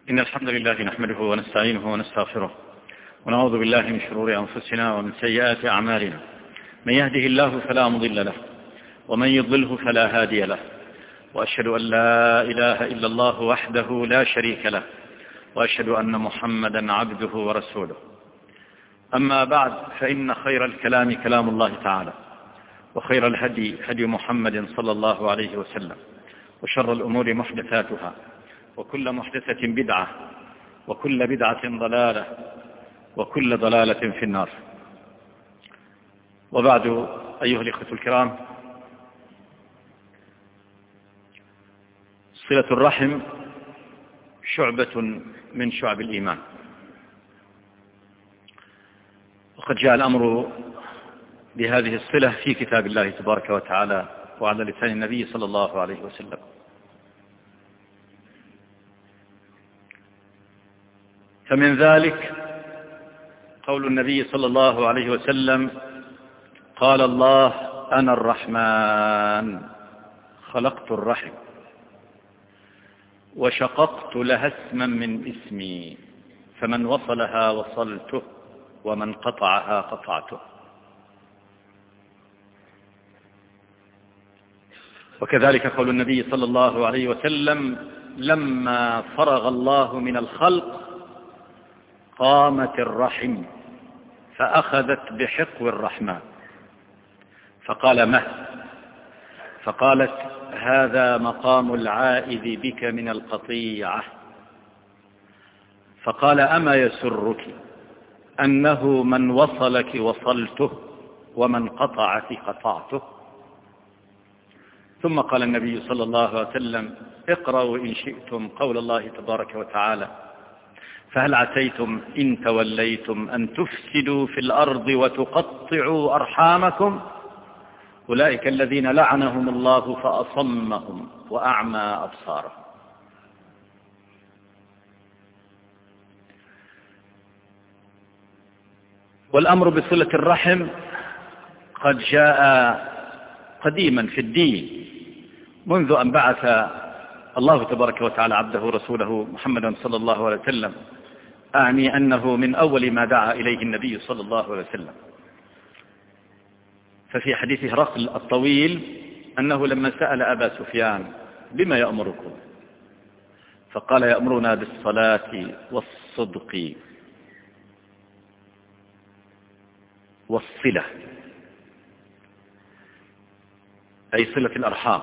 إن الحمد لله نحمده ونستعينه ونستغفره ونعوذ بالله من شرور أنفسنا ومن سيئات أعمالنا. من يهده الله فلا مضل له ومن يضلله فلا هادي له، وأشهد أن لا إله إلا الله وحده لا شريك له، وأشهد أن محمدا عبده ورسوله. أما بعد، فإن خير الكلام كلام الله تعالى، وخير الهدي هدي محمد صلى الله عليه وسلم، وشر الأمور محدثاتها، وكل محدثة بدعة، وكل بدعة ضلالة، وكل ضلالة في النار. وبعد، أيها الإخوة الكرام، صلة الرحم شعبة من شعب الإيمان، وقد جاء الأمر بهذه الصلة في كتاب الله تبارك وتعالى وعلى لسان النبي صلى الله عليه وسلم. فمن ذلك قول النبي صلى الله عليه وسلم: قال الله: أنا الرحمن خلقت الرحم وشققت لها اسما من اسمي، فمن وصلها وصلته ومن قطعها قطعته. وكذلك قول النبي صلى الله عليه وسلم: لما فرغ الله من الخلق قامت الرحم فأخذت بحقو الرحمن فقال: مه؟ فقالت: هذا مقام العائذ بك من القطيعة. فقال: أما يسرك أنه من وصلك وصلته ومن قطعك قطعته؟ ثم قال النبي صلى الله عليه وسلم: اقرأوا إن شئتم قول الله تبارك وتعالى: فهل عسيتم إن توليتم أن تفسدوا في الأرض وتقطعوا أرحامكم؟ أولئك الذين لعنهم الله فأصمهم وأعمى أبصارهم. والأمر بصلة الرحم قد جاء قديما في الدين، منذ أن بعث الله تبارك وتعالى عبده رسوله محمدا صلى الله عليه وسلم، أعني أنه من أول ما دعا إليه النبي صلى الله عليه وسلم. ففي حديث هرقل الطويل أنه لما سأل أبا سفيان: بما يأمركم؟ فقال: يأمرنا بالصلاة والصدق والصلة، أي صلة الأرحام.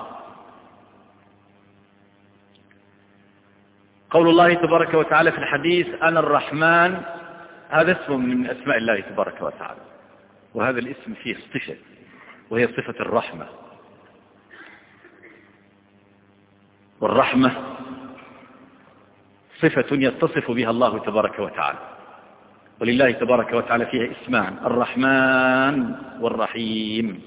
قول الله تبارك وتعالى في الحديث: أنا الرحمن، هذا اسم من أسماء الله تبارك وتعالى، وهذا الاسم فيه صفة، وهي صفة الرحمة. والرحمة صفة يتصف بها الله تبارك وتعالى، ولله تبارك وتعالى فيها اسمان: الرحمن والرحيم.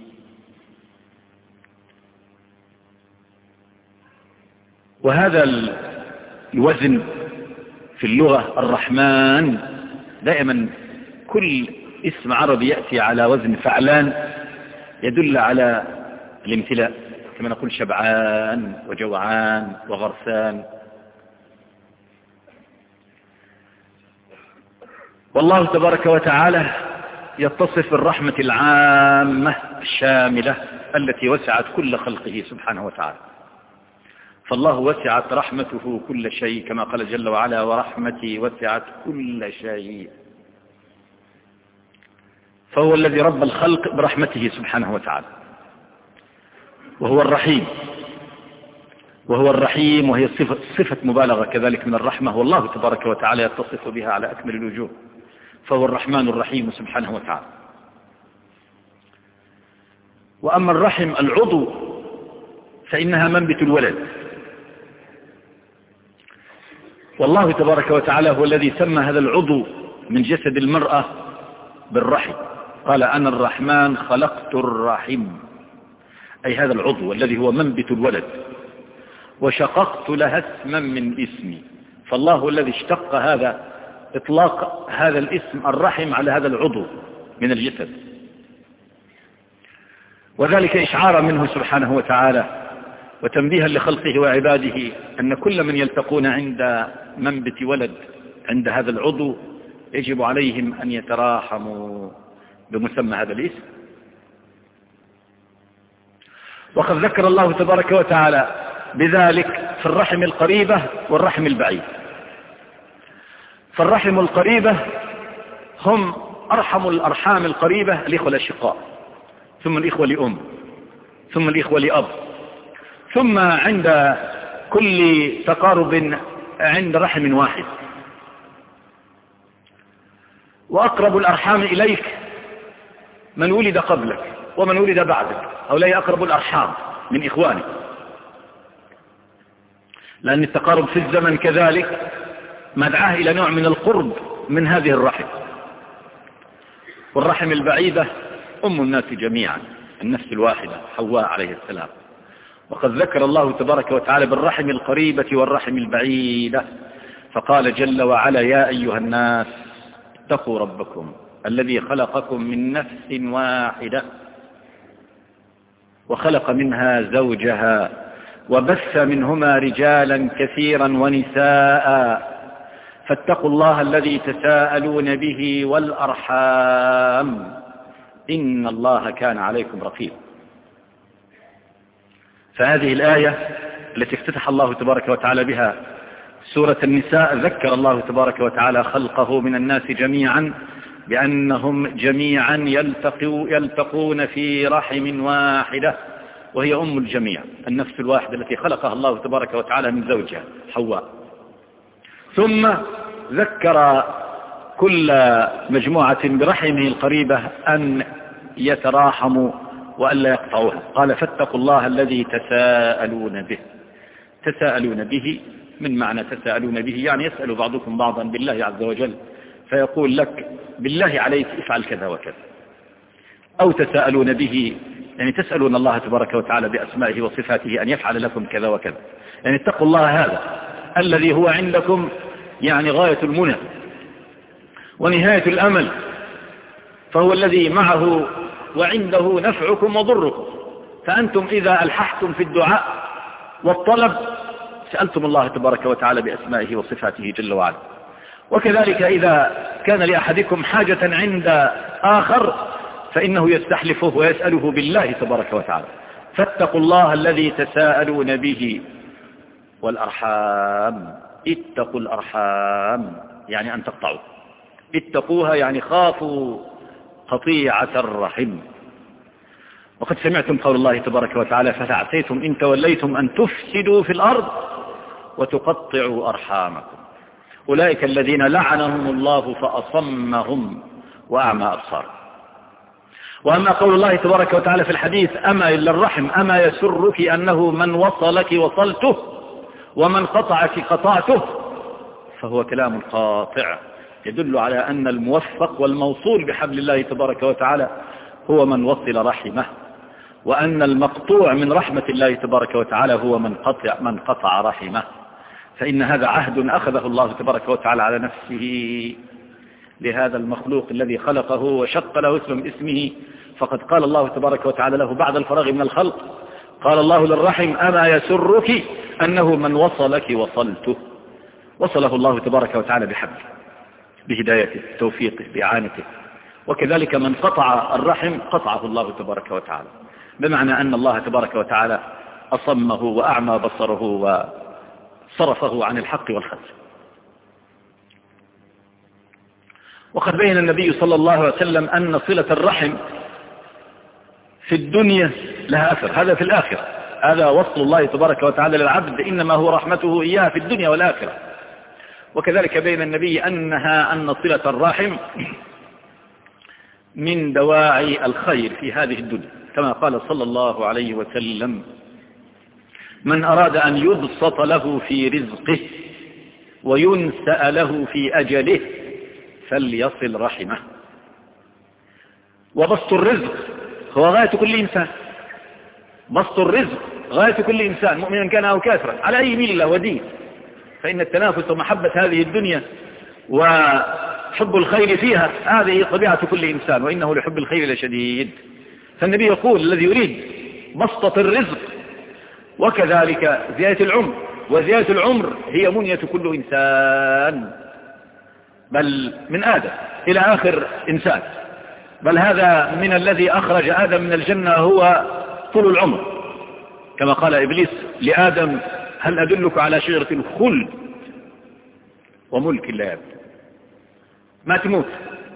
وهذا الوزن في اللغة الرحمن، دائما كل اسم عربي يأتي على وزن فعلان يدل على الامتلاء، كما نقول شبعان وجوعان وغرسان. والله تبارك وتعالى يتصف بالرحمة العامة الشاملة التي وسعت كل خلقه سبحانه وتعالى. فالله وسعت رحمته كل شيء، كما قال جل وعلا: ورحمتي وسعت كل شيء. فهو الذي رب الخلق برحمته سبحانه وتعالى، وهو الرحيم. وهو الرحيم، وهي صفة مبالغة كذلك من الرحمة، والله تبارك وتعالى يتصف بها على أكمل الوجوه، فهو الرحمن الرحيم سبحانه وتعالى. وأما الرحم العضو فإنها منبت الولد، والله تبارك وتعالى هو الذي سمى هذا العضو من جسد المرأة بالرحم. قال: أنا الرحمن خلقت الرحم، أي هذا العضو الذي هو منبت الولد، وشققت لها اسما من اسمي. فالله هو الذي اشتق هذا، إطلاق هذا الاسم الرحم على هذا العضو من الجسد، وذلك إشعارا منه سبحانه وتعالى وتنبيها لخلقه وعباده أن كل من يلتقون عند منبت ولد عند هذا العضو يجب عليهم أن يتراحموا بمسمى هذا الاسم. وقد ذكر الله تبارك وتعالى بذلك في الرحم القريبة والرحم البعيد. فالرحم القريبة هم أرحم الأرحام القريبة الإخوة الأشقاء، ثم الإخوة لأم، ثم الإخوة لأب، ثم عند كل تقارب عند رحم واحد. وأقرب الأرحام إليك من ولد قبلك ومن ولد بعدك، هؤلاء أقرب الأرحام من إخوانك، لأن التقارب في الزمن كذلك مدعاه إلى نوع من القرب من هذه الرحم. والرحم البعيدة أم الناس جميعا، النفس الواحدة حواء عليه السلام. وقد ذكر الله تبارك وتعالى بالرحم القريبة والرحم البعيدة، فقال جل وعلا: يا أيها الناس اتقوا ربكم الذي خلقكم من نفس واحدة وخلق منها زوجها وبث منهما رجالا كثيرا ونساء فاتقوا الله الذي تساءلون به والأرحام إن الله كان عليكم رقيبا. فهذه الآية التي افتتح الله تبارك وتعالى بها سورة النساء ذكر الله تبارك وتعالى خلقه من الناس جميعا بأنهم جميعا يلتقون في رحم واحدة، وهي أم الجميع، النفس الواحدة التي خلقها الله تبارك وتعالى من زوجها حواء. ثم ذكر كل مجموعة برحمه القريبة أن يتراحموا وألا يقطعوها. قال: فاتقوا الله الذي تساءلون به. تساءلون به من معنى تساءلون به يعني يسأل بعضكم بعضا بالله عز وجل، فيقول لك: بالله عليك افعل كذا وكذا. أو تساءلون به يعني تسألون الله تبارك وتعالى بأسمائه وصفاته أن يفعل لكم كذا وكذا. يعني اتقوا الله هذا الذي هو عندكم يعني غاية المنى ونهاية الأمل، فهو الذي معه وعنده نفعكم وضركم. فأنتم إذا ألححتم في الدعاء والطلب سألتم الله تبارك وتعالى بأسمائه وصفاته جل وعلا. وكذلك إذا كان لأحدكم حاجة عند آخر فإنه يستحلفه ويسأله بالله تبارك وتعالى. فاتقوا الله الذي تساءلون به والأرحام. اتقوا الأرحام يعني أن تقطعوا، اتقوها يعني خافوا قطيعة الرحم. وقد سمعتم قول الله تبارك وتعالى: فتعسيتم إن توليتم أن تفسدوا في الأرض وتقطعوا أرحامكم أولئك الذين لعنهم الله فأصمهم وأعمى أبصارهم. وأما قول الله تبارك وتعالى في الحديث: أما إلا الرحم أما يسرك أنه من وصلك وصلته ومن قطعك قطعته، فهو كلام قاطع يدل على أن الموفق والموصول بحبل الله تبارك وتعالى هو من وصل رحمه، وأن المقطوع من رحمة الله تبارك وتعالى هو من قطع رحمه. فإن هذا عهد أخذه الله تبارك وتعالى على نفسه لهذا المخلوق الذي خلقه وشق له اسمه. فقد قال الله تبارك وتعالى له بعد الفراغ من الخلق، قال الله للرحم: أما يسرك أنه من وصلك وصلته. وصله الله تبارك وتعالى بحبله بهدايته توفيقه بإعانته. وكذلك من قطع الرحم قطعه الله تبارك وتعالى، بمعنى أن الله تبارك وتعالى أصمه وأعمى بصره وصرفه عن الحق والخير. وقد بين النبي صلى الله عليه وسلم أن صلة الرحم في الدنيا لها أثر، هذا في الآخرة. هذا وصل الله تبارك وتعالى للعبد، إنما هو رحمته إياه في الدنيا والآخرة. وكذلك بين النبي أن صلة الرحم من دواعي الخير في هذه الدنيا، كما قال صلى الله عليه وسلم: من أراد أن يبسط له في رزقه وينسأ له في أجله فليصل رحمه. وبسط الرزق هو غاية كل إنسان، بسط الرزق غاية كل إنسان مؤمنا كان أو كافرا على أي ملة ودين. فإن التنافس ومحبة هذه الدنيا وحب الخير فيها هذه طبيعة كل إنسان، وإنه لحب الخير لشديد. فالنبي يقول: الذي يريد بسطة الرزق وكذلك زيادة العمر، وزيادة العمر هي منية كل إنسان، بل من آدم إلى آخر إنسان، بل هذا من الذي أخرج آدم من الجنة هو طول العمر، كما قال إبليس لآدم هل أدلك على شجرة الخلد وملك لا يبلى، ما تموت،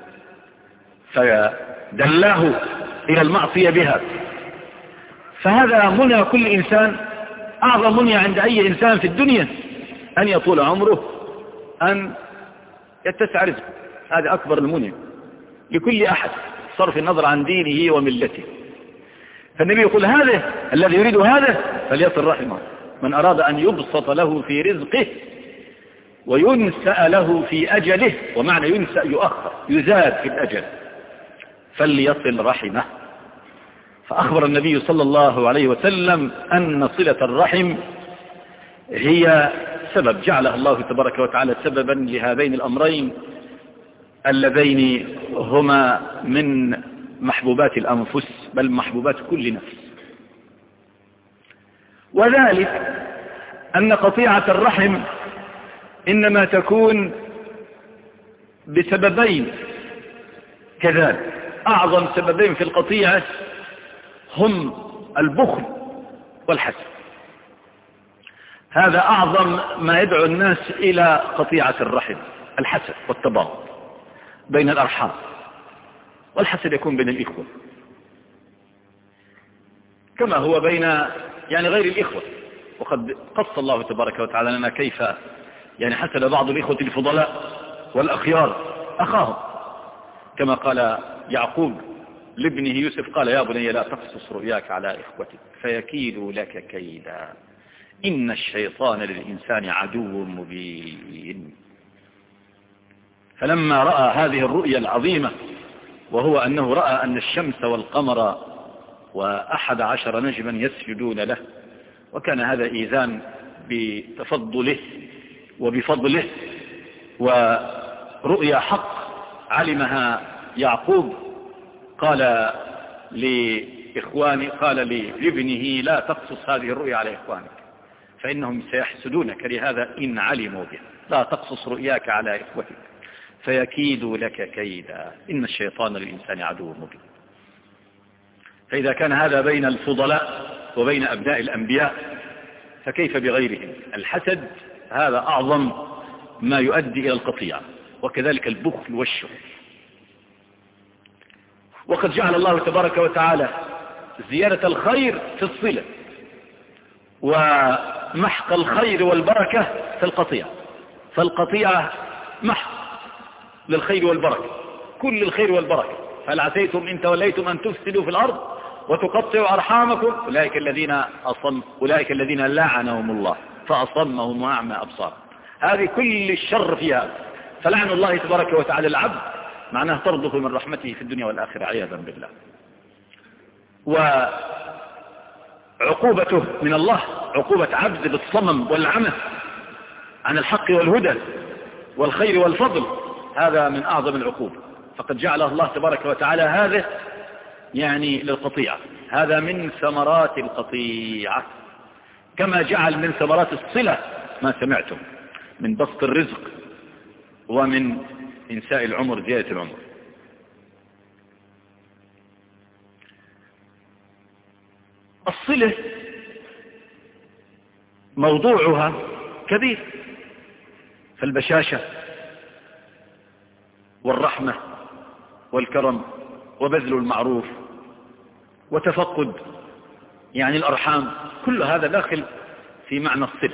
فدلاه إلى المعصية بها. فهذا منى كل إنسان، أعظم منى عند أي إنسان في الدنيا أن يطول عمره، أن يتسع رزقه، هذا أكبر المنى لكل أحد صرف النظر عن دينه وملته. فالنبي يقول هذا الذي يريد هذا فليصل رحمه، من أراد أن يبسط له في رزقه وينسأ له في أجله، ومعنى ينسأ يؤخر يزاد في الأجل، فليصل رحمه. فأخبر النبي صلى الله عليه وسلم أن صلة الرحم هي سبب جعله الله تبارك وتعالى سببا لهذين الأمرين اللذين هما من محبوبات الأنفس، بل محبوبات كل نفس. وذلك أن قطيعة الرحم إنما تكون بسببين كذلك. أعظم سببين في القطيعة هم البخل والحسد، هذا أعظم ما يدعو الناس إلى قطيعة الرحم، الحسد والتباغض بين الأرحام، والحسد يكون بين الإخوة كما هو بين غير الإخوة. وقد قص الله تبارك وتعالى لنا كيف حسد بعض الإخوة الفضلاء والأخيار أخاهم، كما قال يعقوب لابنه يوسف قال يا بني لا تقصص رؤياك على إخوتك فيكيدوا لك كيدا إن الشيطان للإنسان عدو مبين. فلما رأى هذه الرؤيا العظيمة، وهو أنه رأى أن الشمس والقمر و11 نجما يسجدون له، وكان هذا إيذان بتفضله وبفضله، ورؤيا حق علمها يعقوب، قال لابنه لا تقصص هذه الرؤيا على إخوانك فإنهم سيحسدونك لهذا إن علموا به، لا تقصص رؤياك على إخوتك فيكيدوا لك كيدا إن الشيطان للإنسان عدو مبين. فإذا كان هذا بين الفضلاء وبين أبناء الأنبياء فكيف بغيرهم؟ الحسد هذا أعظم ما يؤدي إلى القطيعة، وكذلك البخل والشح. وقد جعل الله تبارك وتعالى زيادة الخير في الصلة ومحق الخير والبركة في القطيعة، فالقطيعة محق للخير والبركة، كل الخير والبركة. فهل عسيتم إن توليتم أن تفسدوا في الأرض وتقطعوا أرحامكم أولئك الذين لعنهم الله فأصمهم وأعمى أبصار. هذه كل الشر فيها، فلعن الله تبارك وتعالى العبد معناه طرده من رحمته في الدنيا والآخرة عياذا بالله. وعقوبته من الله عقوبة عبد بالصمم والعمى عن الحق والهدى والخير والفضل، هذا من أعظم العقوبة. فقد جعل الله تبارك وتعالى هذا للقطيعة، هذا من ثمرات القطيعة، كما جعل من ثمرات الصلة ما سمعتم من بسط الرزق ومن إنساء العمر زيادة العمر. الصلة موضوعها كبير، فالبشاشة والرحمة والكرم وبذل المعروف وتفقد الأرحام، كل هذا داخل في معنى الصلة،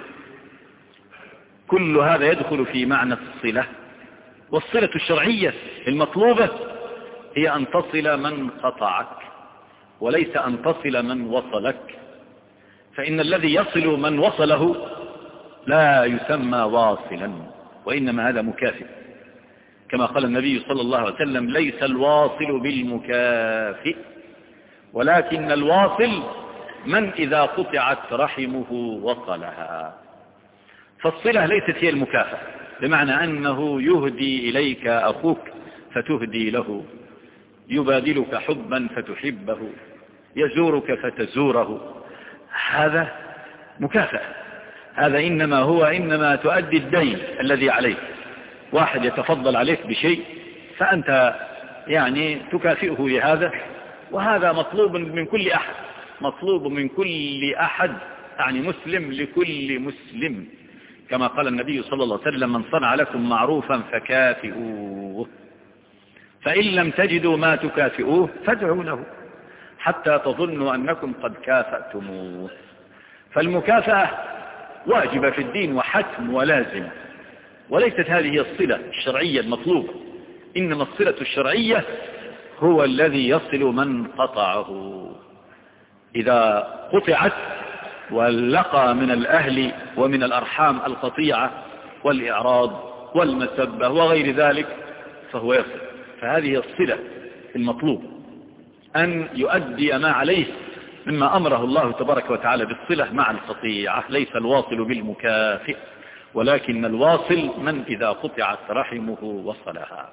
كل هذا يدخل في معنى الصلة. والصلة الشرعية المطلوبة هي أن تصل من قطعك وليس أن تصل من وصلك، فإن الذي يصل من وصله لا يسمى واصلا، وإنما هذا مكافئ، كما قال النبي صلى الله عليه وسلم ليس الواصل بالمكافئ ولكن الواصل من إذا قطعت رحمه وصلها. فالصلة ليست هي المكافأة، بمعنى أنه يهدي إليك أخوك فتهدي له، يبادلك حبا فتحبه، يزورك فتزوره، هذا مكافأة. هذا إنما تؤدي الدين الذي عليك. واحد يتفضل عليك بشيء فأنت يعني تكافئه بهذا، وهذا مطلوب من كل أحد، مطلوب من كل أحد، يعني مسلم لكل مسلم، كما قال النبي صلى الله عليه وسلم: من صنع لكم معروفا فكافئوه، فإن لم تجدوا ما تكافئوه فادعوا له حتى تظنوا أنكم قد كافأتموه. فالمكافأة واجبة في الدين وحتم ولازم، وليست هذه الصلة الشرعية المطلوبة، إنما الصلة الشرعية هو الذي يصل من قطعه. إذا قطعت ولقى من الأهل ومن الأرحام القطيعة والإعراض والمسبة وغير ذلك فهو يصل. فهذه الصلة المطلوب، أن يؤدي ما عليه مما أمره الله تبارك وتعالى بالصلة مع القطيعة. ليس الواصل بالمكافئ، ولكن الواصل من إذا قطعت رحمه وصلها.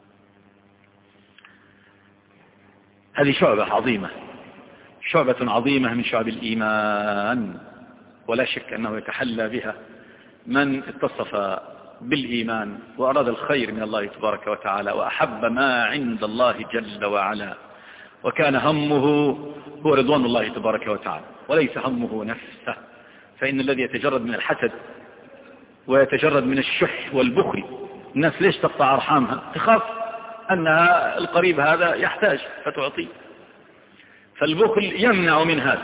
هذه شعبة عظيمة، شعبة عظيمة من شعب الإيمان، ولا شك أنه يتحلى بها من اتصف بالإيمان وأراد الخير من الله تبارك وتعالى وأحب ما عند الله جل وعلا، وكان همه هو رضوان الله تبارك وتعالى وليس همه نفسه. فإن الذي يتجرد من الحسد ويتجرد من الشح والبخل، الناس ليش تقطع أرحامها؟ تخاف أنها القريب هذا يحتاج فتعطيه، فالبخل يمنع من هذا.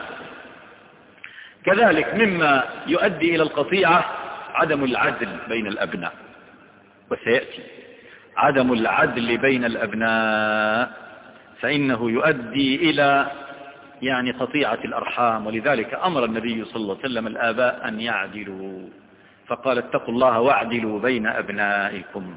كذلك مما يؤدي إلى القطيعة عدم العدل بين الأبناء، وسيأتي عدم العدل بين الأبناء، فإنه يؤدي إلى يعني قطيعة الأرحام. ولذلك أمر النبي صلى الله عليه وسلم الآباء أن يعدلوا، فقال: اتقوا الله واعدلوا بين أبنائكم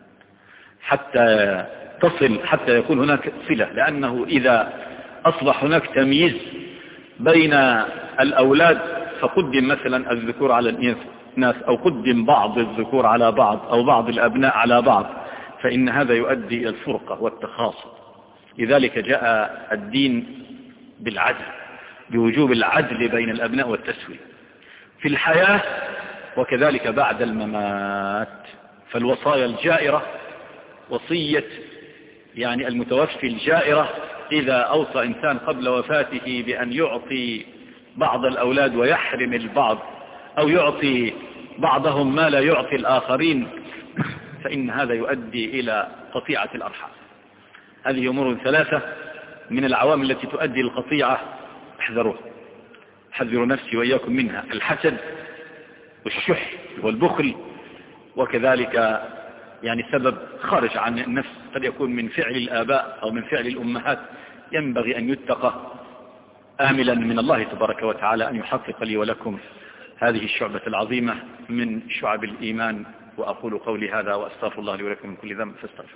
حتى يكون هناك صلة. لأنه إذا أصبح هناك تمييز بين الأولاد فقدم مثلا الذكور على الإناث، أو قدم بعض الذكور على بعض، أو بعض الأبناء على بعض، فإن هذا يؤدي إلى الفرقة والتخاصم. لذلك جاء الدين بالعدل، بوجوب العدل بين الأبناء والتسوية في الحياة وكذلك بعد الممات. فالوصايا الجائرة، وصية يعني المتوفي الجائرة، إذا أوصى إنسان قبل وفاته بأن يعطي بعض الأولاد ويحرم البعض، أو يعطي بعضهم ما لا يعطي الآخرين، فإن هذا يؤدي إلى قطيعة الأرحام. هذه أمور ثلاثة من العوامل التي تؤدي القطيعة، احذروها، حذروا نفسي وإياكم منها: الحسد والشح والبخل، وكذلك يعني سبب خارج عن النفس قد يكون من فعل الآباء أو من فعل الأمهات، ينبغي أن يتقى، آملا من الله تبارك وتعالى أن يحقق لي ولكم هذه الشعبة العظيمة من شعب الإيمان. وأقول قولي هذا وأستغفر الله لي ولكم من كل ذنب فاستغفروا.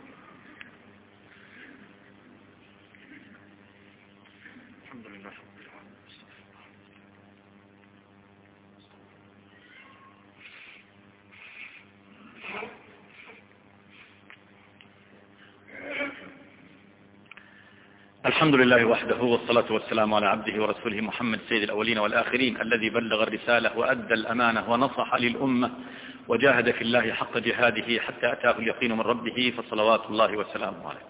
الحمد لله وحده، والصلاة والسلام على عبده ورسوله محمد سيد الأولين والآخرين، الذي بلغ الرسالة وأدى الأمانة ونصح للأمة وجاهد في الله حق جهاده حتى أتاه اليقين من ربه، فصلوات الله وسلامه عليه.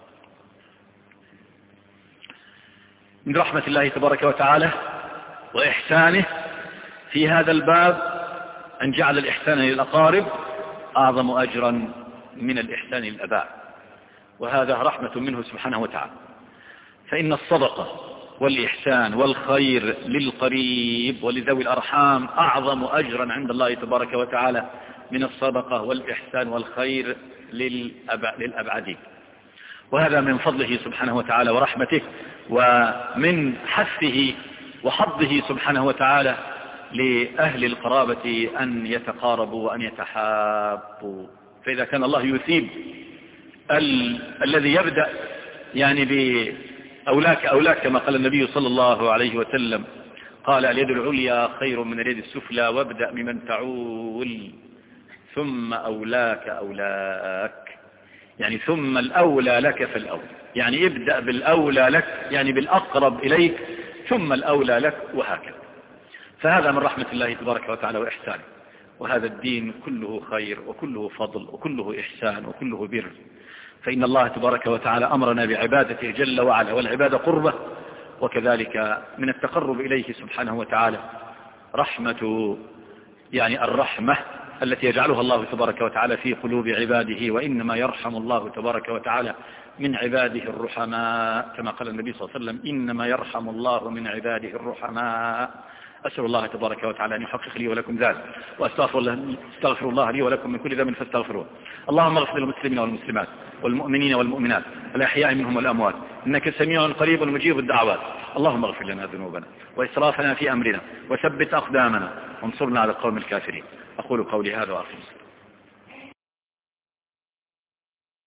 من رحمة الله تبارك وتعالى وإحسانه في هذا الباب أن جعل الإحسان للأقارب أعظم أجرا من الإحسان للأباء، وهذا رحمة منه سبحانه وتعالى. فإن الصدقة والإحسان والخير للقريب ولذوي الأرحام أعظم أجرا عند الله تبارك وتعالى من الصدقة والإحسان والخير للأبعدين. وهذا من فضله سبحانه وتعالى ورحمته، ومن حثه وحظه سبحانه وتعالى لأهل القرابة أن يتقاربوا وأن يتحابوا. فإذا كان الله يثيب الذي يبدأ يعني أولاك كما قال النبي صلى الله عليه وسلم، قال: اليد العليا خير من اليد السفلى، وابدأ بمن تعول ثم أولاك، يعني ثم الأولى لك فالأولى، يعني ابدأ بالأولى لك، يعني بالأقرب إليك، ثم الأولى لك، وهكذا. فهذا من رحمة الله تبارك وتعالى وإحسانه. وهذا الدين كله خير وكله فضل وكله إحسان وكله بر. فإن الله تبارك وتعالى أمرنا بعبادته جل وعلا، والعبادة قربة، وكذلك من التقرب إليه سبحانه وتعالى رحمة، يعني الرحمة التي يجعلها الله تبارك وتعالى في قلوب عباده. وإنما يرحم الله تبارك وتعالى من عباده الرحماء، كما قال النبي صلى الله عليه وسلم: إنما يرحم الله من عباده الرحماء. أسأل الله تبارك وتعالى أن يحقق لي ولكم ذلك، وأستغفر الله لي ولكم من كل ذنب فاستغفروه. اللهم اغفر للمسلمين والمسلمات والمؤمنين والمؤمنات الأحياء منهم والأموات، إنك سميع قريب مجيب الدعوات. اللهم اغفر لنا ذنوبنا وإسرافنا في أمرنا، وثبت أقدامنا، وانصرنا على القوم الكافرين. أقول قولي هذا وأخلص.